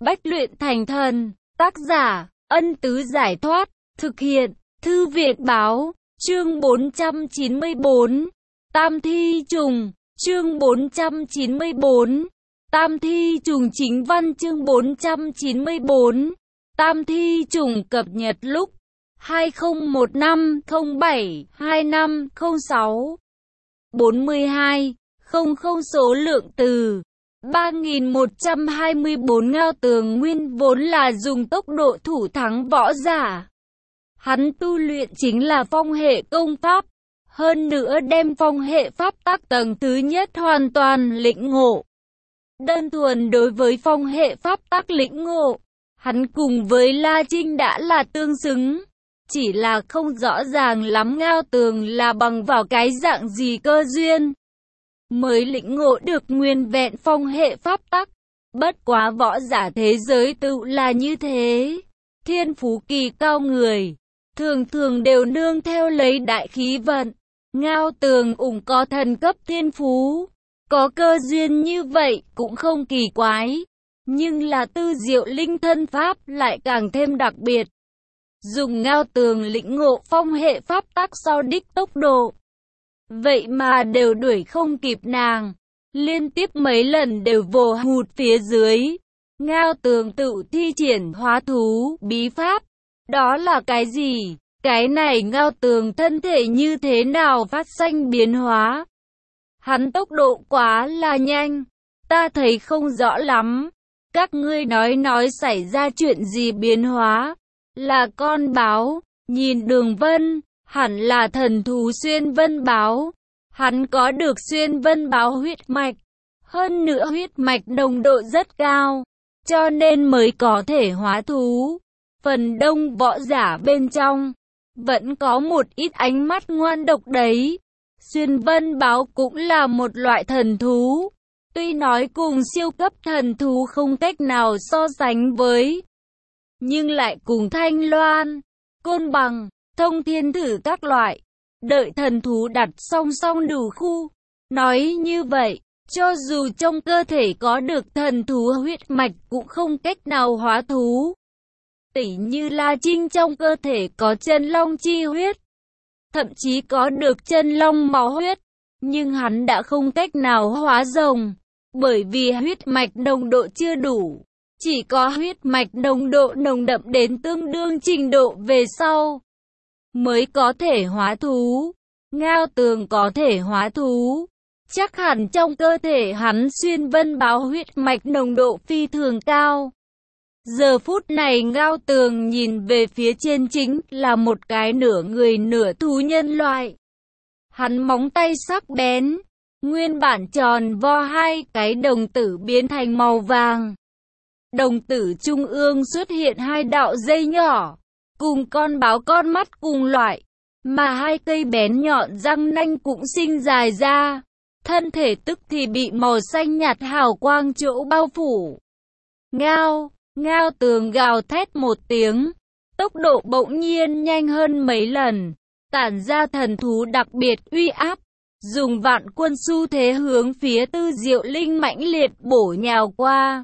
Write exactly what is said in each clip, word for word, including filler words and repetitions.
bách luyện thành thần. Tác giả, Ân Tứ Giải Thoát. Thực hiện, Thư Viện Báo. Chương bốn trăm chín mươi bốn. Tam Thi Trùng. Chương bốn trăm chín mươi bốn. Tam Thi Trùng. Chính văn chương bốn trăm chín mươi bốn. Tam Thi Trùng cập nhật lúc hai không một năm không bảy hai năm không sáu. bốn mươi hai. không không số lượng từ ba nghìn một trăm hai mươi bốn. Ngao Tường nguyên vốn là dùng tốc độ thủ thắng võ giả. Hắn tu luyện chính là phong hệ công pháp, hơn nữa đem phong hệ pháp tắc tầng thứ nhất hoàn toàn lĩnh ngộ. Đơn thuần đối với phong hệ pháp tắc lĩnh ngộ, hắn cùng với La Trinh đã là tương xứng, chỉ là không rõ ràng lắm Ngao Tường là bằng vào cái dạng gì cơ duyên mới lĩnh ngộ được nguyên vẹn phong hệ pháp tắc. Bất quá võ giả thế giới tự là như thế, thiên phú kỳ cao người thường thường đều nương theo lấy đại khí vận. Ngao Tường ủng có thần cấp thiên phú, có cơ duyên như vậy cũng không kỳ quái. Nhưng là Tư Diệu Linh thân pháp lại càng thêm đặc biệt. Dùng Ngao Tường lĩnh ngộ phong hệ pháp tắc sau đích tốc độ, vậy mà đều đuổi không kịp nàng, liên tiếp mấy lần đều vồ hụt phía dưới. Ngao Tường tự thi triển hóa thú bí pháp. Đó là cái gì? Cái này Ngao Tường thân thể như thế nào phát sinh biến hóa? Hắn tốc độ quá là nhanh, ta thấy không rõ lắm. Các ngươi nói nói xảy ra chuyện gì biến hóa? Là con báo, nhìn đường vân, hẳn là thần thú xuyên vân báo. Hắn có được xuyên vân báo huyết mạch, hơn nữa huyết mạch nồng độ rất cao, cho nên mới có thể hóa thú. Phần đông võ giả bên trong vẫn có một ít ánh mắt ngoan độc đấy. Xuyên vân báo cũng là một loại thần thú, tuy nói cùng siêu cấp thần thú không cách nào so sánh với, nhưng lại cùng Thanh Loan, Côn Bằng, Thông Thiên Thử các loại đợi thần thú đặt song song đủ khu. Nói như vậy, cho dù trong cơ thể có được thần thú huyết mạch cũng không cách nào hóa thú. Tỉ như La Trinh trong cơ thể có chân long chi huyết, thậm chí có được chân long máu huyết, nhưng hắn đã không cách nào hóa rồng, bởi vì huyết mạch nồng độ chưa đủ. Chỉ có huyết mạch nồng độ nồng đậm đến tương đương trình độ về sau mới có thể hóa thú. Ngao Tường có thể hóa thú, chắc hẳn trong cơ thể hắn xuyên vân báo huyết mạch nồng độ phi thường cao. Giờ phút này Ngao Tường nhìn về phía trên chính là một cái nửa người nửa thú nhân loại. Hắn móng tay sắc bén, nguyên bản tròn vo hai cái đồng tử biến thành màu vàng. Đồng tử trung ương xuất hiện hai đạo dây nhỏ, cùng con báo con mắt cùng loại, mà hai cây bén nhọn răng nanh cũng sinh dài ra. Thân thể tức thì bị màu xanh nhạt hào quang chỗ bao phủ. Ngao, Ngao Tường gào thét một tiếng, tốc độ bỗng nhiên nhanh hơn mấy lần, tản ra thần thú đặc biệt uy áp, dùng vạn quân xu thế hướng phía Tư Diệu Linh mãnh liệt bổ nhào qua.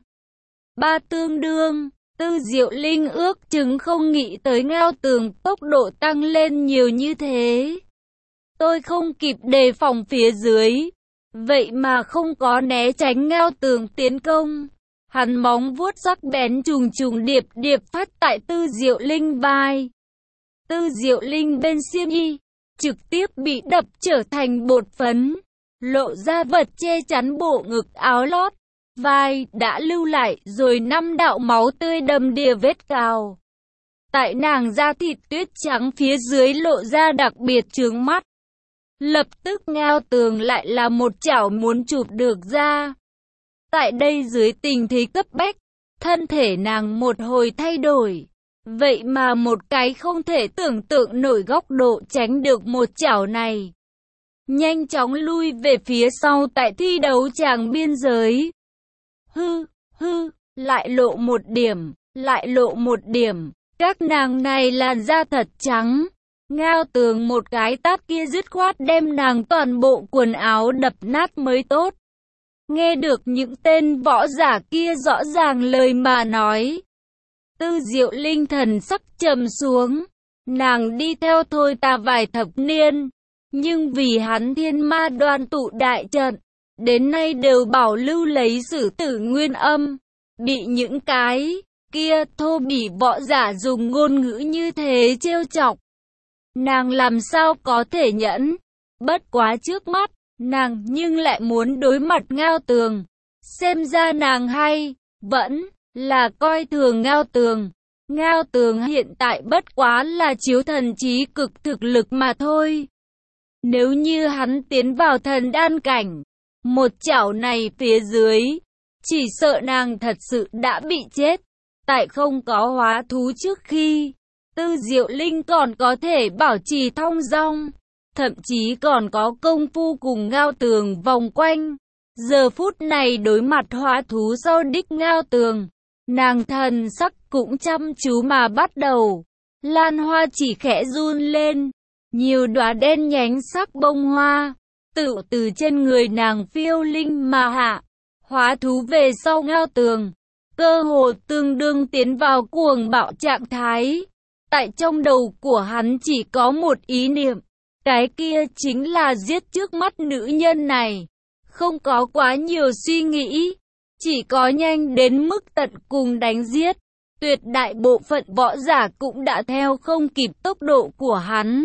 Ba tương đương, Tư Diệu Linh ước chừng không nghĩ tới Ngao Tường tốc độ tăng lên nhiều như thế. Tôi không kịp đề phòng phía dưới, vậy mà không có né tránh Ngao Tường tiến công. Hắn móng vuốt sắc bén trùng trùng điệp điệp phát tại Tư Diệu Linh vai. Tư Diệu Linh bên xiêm y trực tiếp bị đập trở thành bột phấn, lộ ra vật che chắn bộ ngực áo lót. Vai đã lưu lại rồi năm đạo máu tươi đầm đìa vết cào. Tại nàng da thịt tuyết trắng phía dưới lộ ra đặc biệt chướng mắt. Lập tức Ngao Tường lại là một chảo muốn chụp được ra. Tại đây dưới tình thế cấp bách, thân thể nàng một hồi thay đổi. Vậy mà một cái không thể tưởng tượng nổi góc độ tránh được một chảo này. Nhanh chóng lui về phía sau tại thi đấu tràng biên giới. Hư, hư, lại lộ một điểm, lại lộ một điểm. Các nàng này làn da thật trắng. Ngao Tường một cái tát kia dứt khoát đem nàng toàn bộ quần áo đập nát mới tốt. Nghe được những tên võ giả kia rõ ràng lời mà nói, Tư Diệu Linh thần sắc trầm xuống. Nàng đi theo Thôi Ta vài thập niên, nhưng vì hắn Thiên Ma Đoan tụ đại trận, đến nay đều bảo lưu lấy Sử Tử Nguyên Âm, bị những cái kia thô bỉ võ giả dùng ngôn ngữ như thế trêu chọc. Nàng làm sao có thể nhẫn, bất quá trước mắt, nàng nhưng lại muốn đối mặt Ngao Tường. Xem ra nàng hay, vẫn là coi thường Ngao Tường. Ngao Tường hiện tại bất quá là chiếu thần trí cực thực lực mà thôi. Nếu như hắn tiến vào thần đan cảnh, một chảo này phía dưới, chỉ sợ nàng thật sự đã bị chết. Tại không có hóa thú trước khi, Tư Diệu Linh còn có thể bảo trì thong dong, thậm chí còn có công phu cùng Ngao Tường vòng quanh. Giờ phút này đối mặt hóa thú sau đích Ngao Tường, nàng thần sắc cũng chăm chú mà bắt đầu. Lan hoa chỉ khẽ run lên, nhiều đóa đen nhánh sắc bông hoa tự từ trên người nàng phiêu linh mà hạ. Hóa thú về sau Ngao Tường, cơ hồ tương đương tiến vào cuồng bạo trạng thái. Tại trong đầu của hắn chỉ có một ý niệm, cái kia chính là giết trước mắt nữ nhân này. Không có quá nhiều suy nghĩ, chỉ có nhanh đến mức tận cùng đánh giết. Tuyệt đại bộ phận võ giả cũng đã theo không kịp tốc độ của hắn.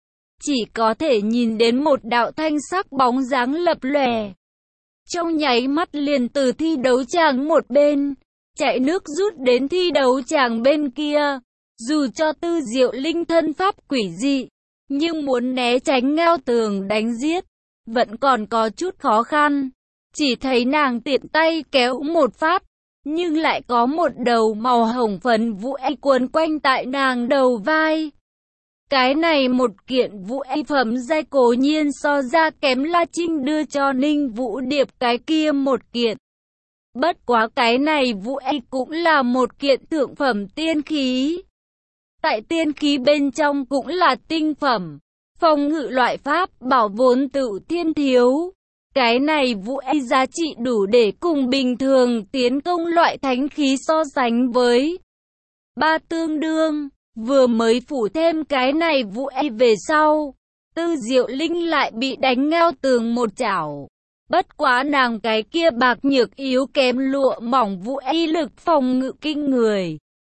Chỉ có thể nhìn đến một đạo thanh sắc bóng dáng lập lòe. Trong nháy mắt liền từ thi đấu tràng một bên, chạy nước rút đến thi đấu tràng bên kia. Dù cho Tư Diệu Linh thân pháp quỷ dị, nhưng muốn né tránh Ngao Tường đánh giết, vẫn còn có chút khó khăn. Chỉ thấy nàng tiện tay kéo một phát, nhưng lại có một đầu màu hồng phấn vũ y quấn quanh tại nàng đầu vai. Cái này một kiện vũ y phẩm giai cố nhiên so ra kém La Trinh đưa cho Ninh Vũ Điệp cái kia một kiện. Bất quá cái này vũ y cũng là một kiện thượng phẩm tiên khí. Tại tiên khí bên trong cũng là tinh phẩm, phòng ngự loại pháp bảo vốn tự thiên thiếu. Cái này vũ y giá trị đủ để cùng bình thường tiến công loại thánh khí so sánh với. Ba tương đương, vừa mới phủ thêm cái này vũ y về sau, Tư Diệu Linh lại bị đánh Ngao Tường một chảo. Bất quá nàng cái kia bạc nhược yếu kém lụa mỏng vũ y lực phòng ngự kinh người.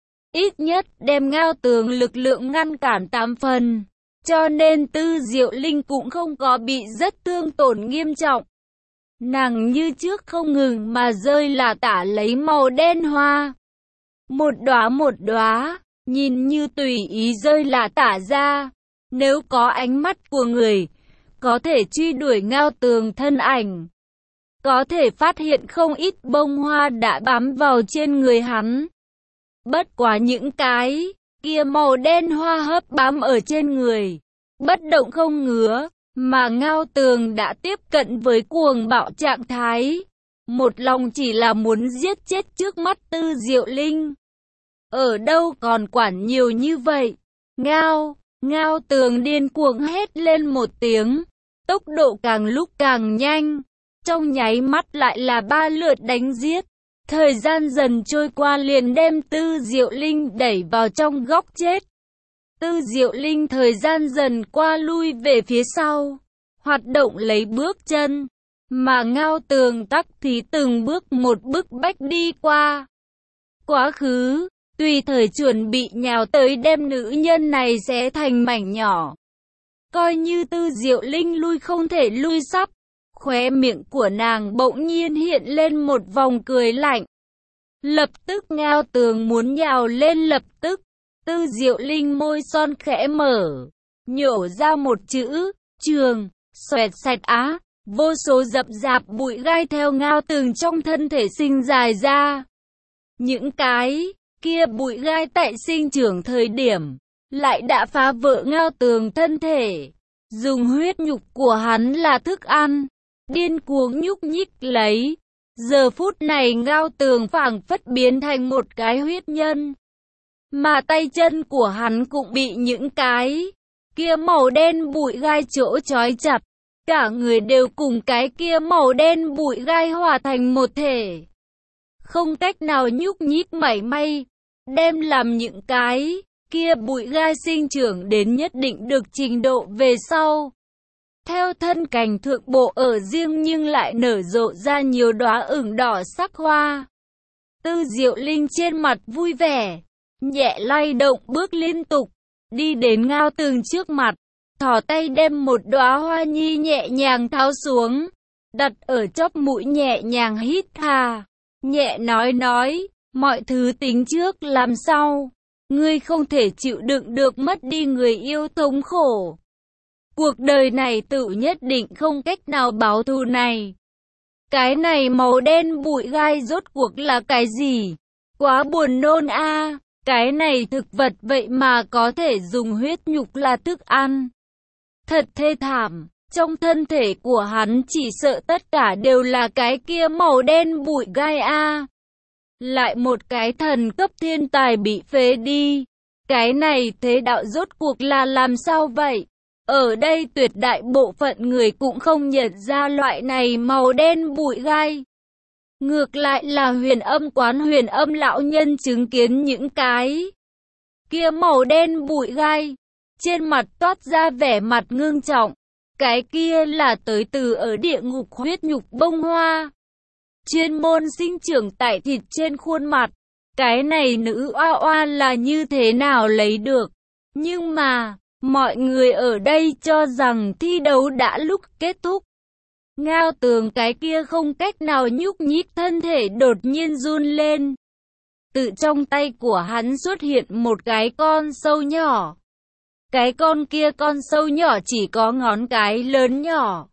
Ít nhất đem Ngao Tường lực lượng ngăn cản tám phần, cho nên Tư Diệu Linh cũng không có bị rất thương tổn nghiêm trọng. Nàng như trước không ngừng mà rơi là tả lấy màu đen hoa. Một đóa một đóa, nhìn như tùy ý rơi là tả ra. Nếu có ánh mắt của người, có thể truy đuổi Ngao Tường thân ảnh. Có thể phát hiện không ít bông hoa đã bám vào trên người hắn. Bất quá những cái kia màu đen hoa hấp bám ở trên người, bất động không ngứa, mà Ngao Tường đã tiếp cận với cuồng bạo trạng thái. Một lòng chỉ là muốn giết chết trước mắt Tư Diệu Linh. Ở đâu còn quản nhiều như vậy? Ngao, Ngao Tường điên cuồng hét lên một tiếng, tốc độ càng lúc càng nhanh. Trong nháy mắt lại là ba lượt đánh giết. Thời gian dần trôi qua liền đem Tư Diệu Linh đẩy vào trong góc chết. Tư Diệu Linh thời gian dần qua lui về phía sau, hoạt động lấy bước chân, mà Ngao Tường tắc thì từng bước một bước bách đi qua. Quá khứ, tùy thời chuẩn bị nhào tới đem nữ nhân này xé thành mảnh nhỏ. Coi như Tư Diệu Linh lui không thể lui sắp. Khóe miệng của nàng bỗng nhiên hiện lên một vòng cười lạnh. Lập tức Ngao Tường muốn nhào lên lập tức. Tư Diệu Linh môi son khẽ mở, nhổ ra một chữ, trường, xoẹt xẹt á. Vô số dập dạp bụi gai theo Ngao Tường trong thân thể sinh dài ra. Những cái kia bụi gai tại sinh trưởng thời điểm, lại đã phá vỡ Ngao Tường thân thể. Dùng huyết nhục của hắn là thức ăn. Điên cuồng nhúc nhích lấy. Giờ phút này Ngao Tường phảng phất biến thành một cái huyết nhân. Mà tay chân của hắn cũng bị những cái kia màu đen bụi gai chỗ trói chặt. Cả người đều cùng cái kia màu đen bụi gai hòa thành một thể. Không cách nào nhúc nhích mảy may, đem làm những cái kia bụi gai sinh trưởng đến nhất định được trình độ về sau. Theo thân cành thượng bộ ở riêng nhưng lại nở rộ ra nhiều đóa ửng đỏ sắc hoa. Tư Diệu Linh trên mặt vui vẻ, nhẹ lay động bước liên tục, đi đến Ngao Tường trước mặt, thò tay đem một đóa hoa nhi nhẹ nhàng tháo xuống, đặt ở chóp mũi nhẹ nhàng hít hà, nhẹ nói nói, mọi thứ tính trước làm sau, ngươi không thể chịu đựng được mất đi người yêu thống khổ. Cuộc đời này tự nhất định không cách nào báo thù này. Cái này màu đen bụi gai rốt cuộc là cái gì? Quá buồn nôn a. À. Cái này thực vật vậy mà có thể dùng huyết nhục là thức ăn. Thật thê thảm, trong thân thể của hắn chỉ sợ tất cả đều là cái kia màu đen bụi gai a. À. Lại một cái thần cấp thiên tài bị phế đi. Cái này thế đạo rốt cuộc là làm sao vậy? Ở đây tuyệt đại bộ phận người cũng không nhận ra loại này màu đen bụi gai. Ngược lại là Huyền Âm quán Huyền Âm lão nhân chứng kiến những cái kia màu đen bụi gai, trên mặt toát ra vẻ mặt ngưng trọng. Cái kia là tới từ ở địa ngục huyết nhục bông hoa, chuyên môn sinh trưởng tại thịt trên khuôn mặt. Cái này nữ oa oa là như thế nào lấy được? Nhưng mà mọi người ở đây cho rằng thi đấu đã lúc kết thúc. Ngao Tường cái kia không cách nào nhúc nhích thân thể đột nhiên run lên. Từ trong tay của hắn xuất hiện một cái con sâu nhỏ. Cái con kia con sâu nhỏ chỉ có ngón cái lớn nhỏ.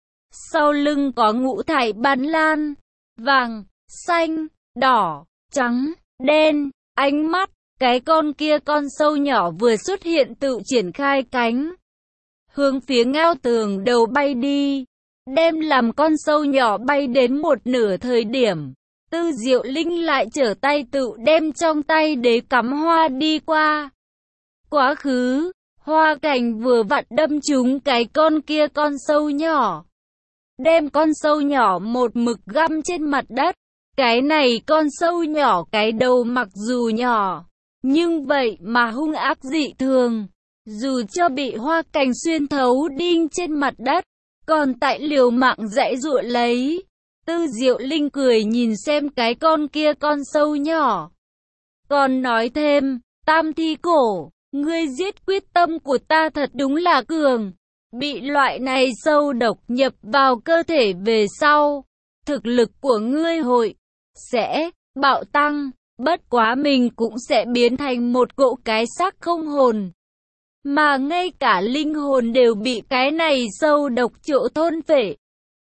Sau lưng có ngũ thải ban lan, vàng, xanh, đỏ, trắng, đen, ánh mắt. Cái con kia con sâu nhỏ vừa xuất hiện tự triển khai cánh, hướng phía Ngao Tường đầu bay đi, đem làm con sâu nhỏ bay đến một nửa thời điểm, Tư Diệu Linh lại trở tay tự đem trong tay đế cắm hoa đi qua. Quá khứ, hoa cành vừa vặn đâm trúng cái con kia con sâu nhỏ, đem con sâu nhỏ một mực găm trên mặt đất. Cái này con sâu nhỏ cái đầu mặc dù nhỏ, nhưng vậy mà hung ác dị thường, dù cho bị hoa cành xuyên thấu đinh trên mặt đất, còn tại liều mạng giãy giụa lấy. Tư Diệu Linh cười nhìn xem cái con kia con sâu nhỏ, còn nói thêm, Tam Thi Cổ, ngươi giết quyết tâm của ta thật đúng là cường, bị loại này sâu độc nhập vào cơ thể về sau, thực lực của ngươi hội sẽ bạo tăng. Bất quá mình cũng sẽ biến thành một cỗ cái xác không hồn, mà ngay cả linh hồn đều bị cái này sâu độc chỗ thôn phệ.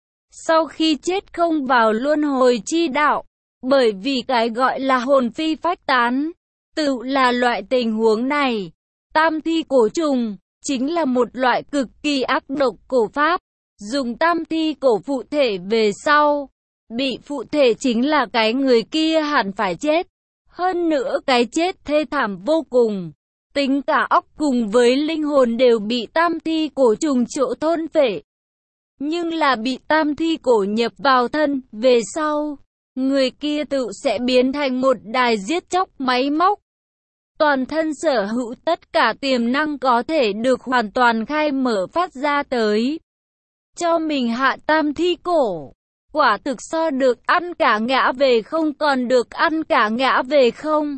Sau khi chết không vào luân hồi chi đạo, bởi vì cái gọi là hồn phi phách tán, tự là loại tình huống này. Tam thi cổ trùng chính là một loại cực kỳ ác độc cổ pháp, dùng tam thi cổ phụ thể về sau, bị phụ thể chính là cái người kia hẳn phải chết. Hơn nữa cái chết thê thảm vô cùng, tính cả óc cùng với linh hồn đều bị tam thi cổ trùng chỗ thôn phệ. Nhưng là bị tam thi cổ nhập vào thân, về sau, người kia tự sẽ biến thành một đài giết chóc máy móc. Toàn thân sở hữu tất cả tiềm năng có thể được hoàn toàn khai mở phát ra tới. Cho mình hạ tam thi cổ. Quả thực so được ăn cả ngã về không còn được ăn cả ngã về không.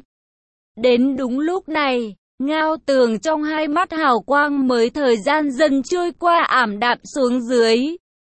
Đến đúng lúc này, Ngao Tường trong hai mắt hào quang mới thời gian dần trôi qua ảm đạm xuống dưới.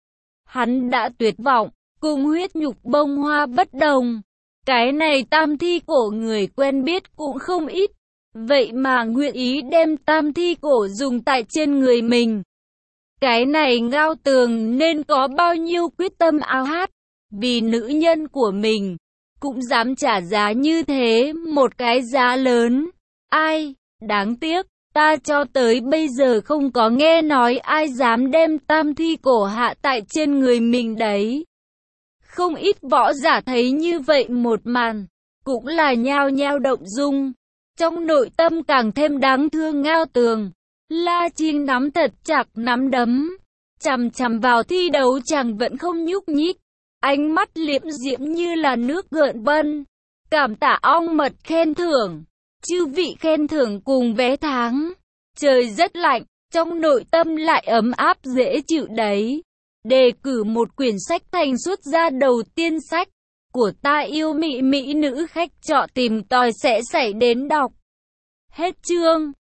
Hắn đã tuyệt vọng, cùng huyết nhục bông hoa bất đồng. Cái này tam thi cổ người quen biết cũng không ít. Vậy mà nguyện ý đem tam thi cổ dùng tại trên người mình. Cái này Ngao Tường nên có bao nhiêu quyết tâm ao hát, vì nữ nhân của mình, cũng dám trả giá như thế, một cái giá lớn. Ai, đáng tiếc, ta cho tới bây giờ không có nghe nói ai dám đem tam thi cổ hạ tại trên người mình đấy. Không ít võ giả thấy như vậy một màn, cũng là nhao nhao động dung, trong nội tâm càng thêm đáng thương Ngao Tường. La Trinh nắm thật chặt nắm đấm, chằm chằm vào thi đấu chàng vẫn không nhúc nhích. Ánh mắt liễm diễm như là nước gợn vân. Cảm tạ ong mật khen thưởng. Chư vị khen thưởng cùng vé tháng. Trời rất lạnh, trong nội tâm lại ấm áp dễ chịu đấy. Đề cử một quyển sách thành xuất gia đầu tiên sách của ta yêu mị mỹ nữ khách trọ tìm tòi sẽ xảy đến đọc. Hết chương.